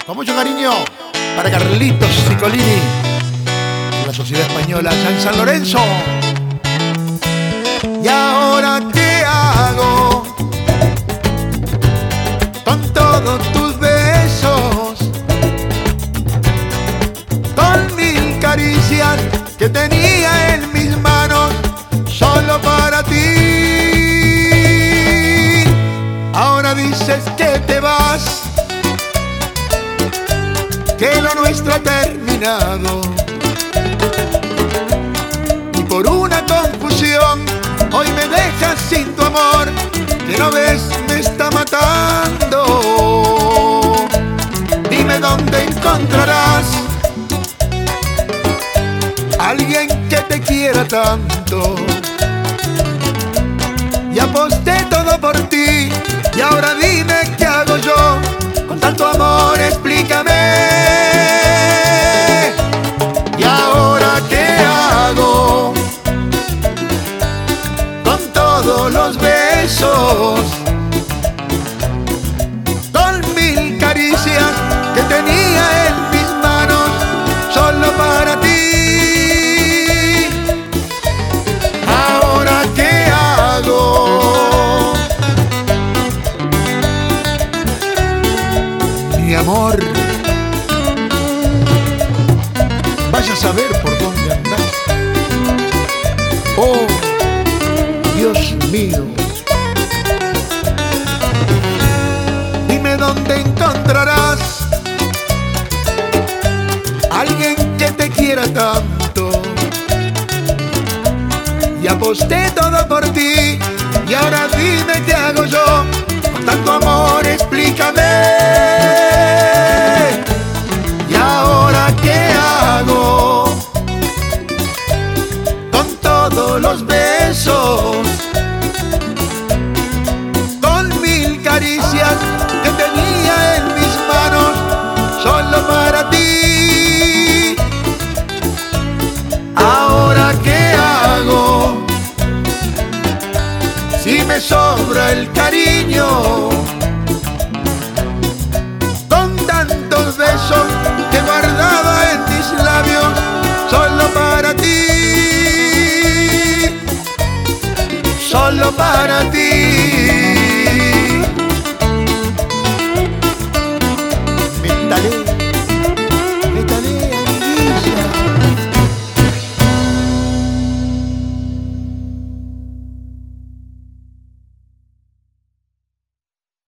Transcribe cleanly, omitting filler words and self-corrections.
Con mucho cariño para Carlitos Ciccolini, de la Sociedad Española allá en San Lorenzo. ¿Y ahora qué hago con todos tus besos? Con mil caricias que tenía en mis manos solo para ti. Ahora dices que te vas, que lo nuestro ha terminado, y por una confusión hoy me dejas sin tu amor, que no ves me está matando. Dime dónde encontrarás alguien que te quiera tanto. Y aposté todo por ti, y ahora dime qué hago yo con tanto amor, explícame. ¿Y ahora qué hago con todos los besos, con mil caricias que tenía en mis manos solo para ti? ¿Ahora qué hago? Mi amor, vaya a saber por dónde andás. Oh, Dios mío. Dime dónde encontrarás alguien que te quiera tanto. Y aposté todo por ti, y ahora dime qué hago yo con tanto amor, explícame. ¿Y ahora qué hago con todos los besos, con mil caricias que tenía en mis manos solo para ti? ¿Ahora qué hago si me sobra el cariño